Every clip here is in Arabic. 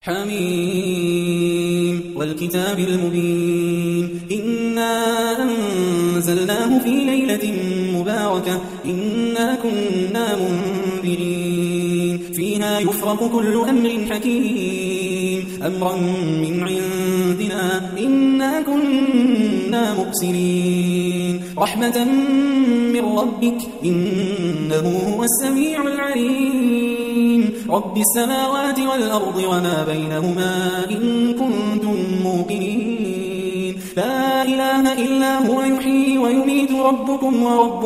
حميم والكتاب المبين إنا أنزلناه في ليلة مباركة إنا كنا منذرين فيها يفرق كل أمر حكيم أمرا من عندنا إنا كنا مبصرين رحمة من ربك إنه هو السميع العليم رب السماوات والأرض وما بينهما إن كنتم موقنين لا إله إلا هو يحيي ويميت ربكم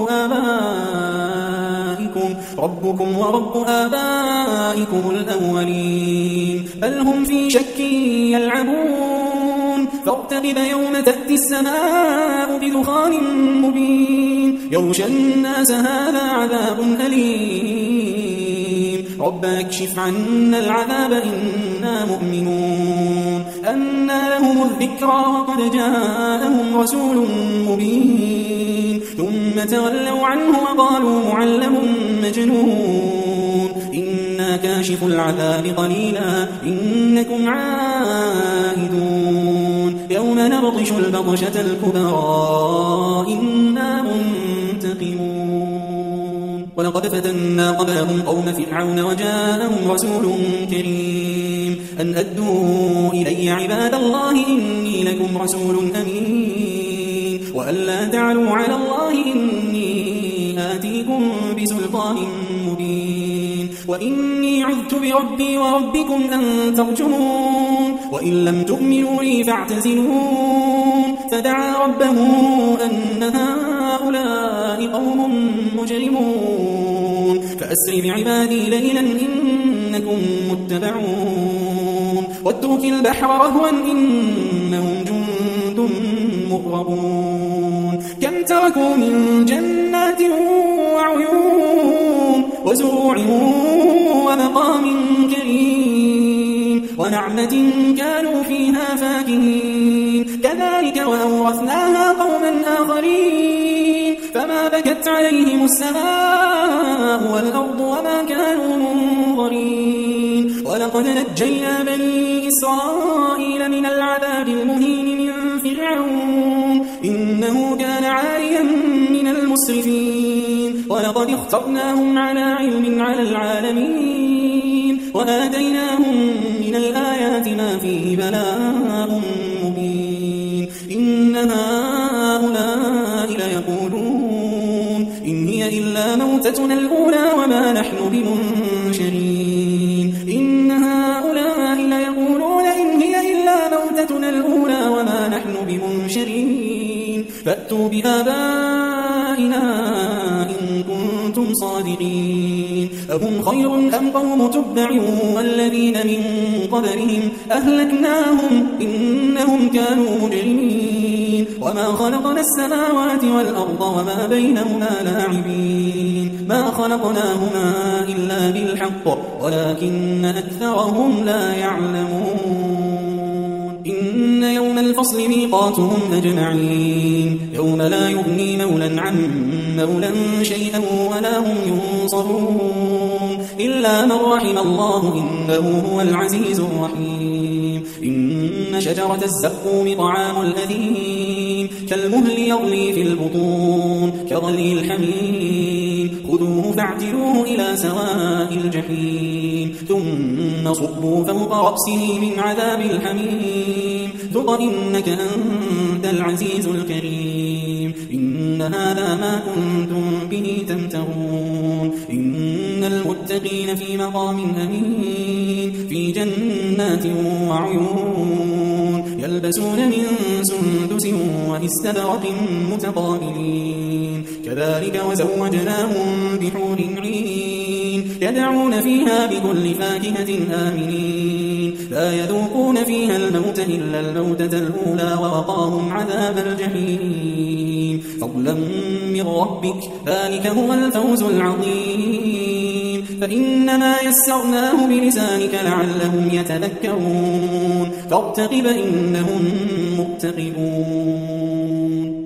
ورب آبائكم الأولين بل هم في شك يلعبون فارتقب يوم تأتي السماء بدخان مبين يغشى الناس هذا عذاب أليم ربنا اكشف عنا العذاب إنا مؤمنون أنى لهم الذكرى وقد جاءهم رسول مبين ثم تولوا عنه وقالوا معلم مجنون إنا كاشف العذاب قليلا إنكم عائدون يوم نبطش البطشة الكبرى إنا منتقمون ولقد فتنا قبلهم قوم فرعون وجاءهم رسول كريم أن أدوا إلي عباد الله إني لكم رسول أمين وأن لا تعلوا على الله إني آتيكم بسلطان مبين وإني عذت بربي وربكم أن ترجمون وإن لم تؤمنوا لي فاعتزلون فدعا ربه أن هؤلاء قوم مجرمون فأسر بعبادي ليلا إنكم متبعون واترك البحر رهوا إنهم جند مغرقون كم تركوا من جنات وعيون وزروع ومقام كريم ونعمة كانوا فيها فاكهين كذلك وأورثناها قوما آخرين فما بكت عليهم السماء والأرض وما كانوا منظرين ولقد نجينا بني إسرائيل من العذاب المهين من فرعون إنه كان عاليا من المسرفين ولقد اخترناهم على علم على العالمين وآتيناهم من الآيات ما فيه بلاء مبين إن هؤلاء ليقولون إن هي إلا موتتنا الأولى وما نحن بمنشرين إن هؤلاء ليقولون إن هي إلا موتتنا الأولى وما نحن بمنشرين فأتوا بآبائنا إن كنتم صادقين أهم خير أم قوم تبع والذين من قبلهم أهلكناهم إنهم كانوا مجرمين وما خلقنا السماوات والأرض وما بينهما لاعبين ما خلقناهما إلا بالحق ولكن أكثرهم لا يعلمون إن يوم الفصل ميقاتهم أجمعين يوم لا يغني مولا عن مولا شيئا ولا هم ينصرون إلا من رحم الله إنه هو العزيز الرحيم إن شجرة الزقوم طعام الأثيم كالمهل يغلي في البطون كغلي الحميم خذوه فاعتلوه إلى سواء الجحيم ثم صبوا فوق رأسه من عذاب الحميم ذق إنك أنت العزيز الكريم إن هذا ما كنتم به تمترون إن المتقين في مقام أمين في جنات وعيون يلبسون من سندس واستبرق متقابلين كذلك وزوجناهم بحور عين يدعون فيها بكل فاكهة آمنين لا يذوقون فيها الموت إلا الموتة الأولى ووقاهم عذاب الجحيم فضلا من ربك ذلك هو الفوز العظيم فإنما يسرناه بلسانك لعلهم يتذكرون فارتقب إنهم مرتقبون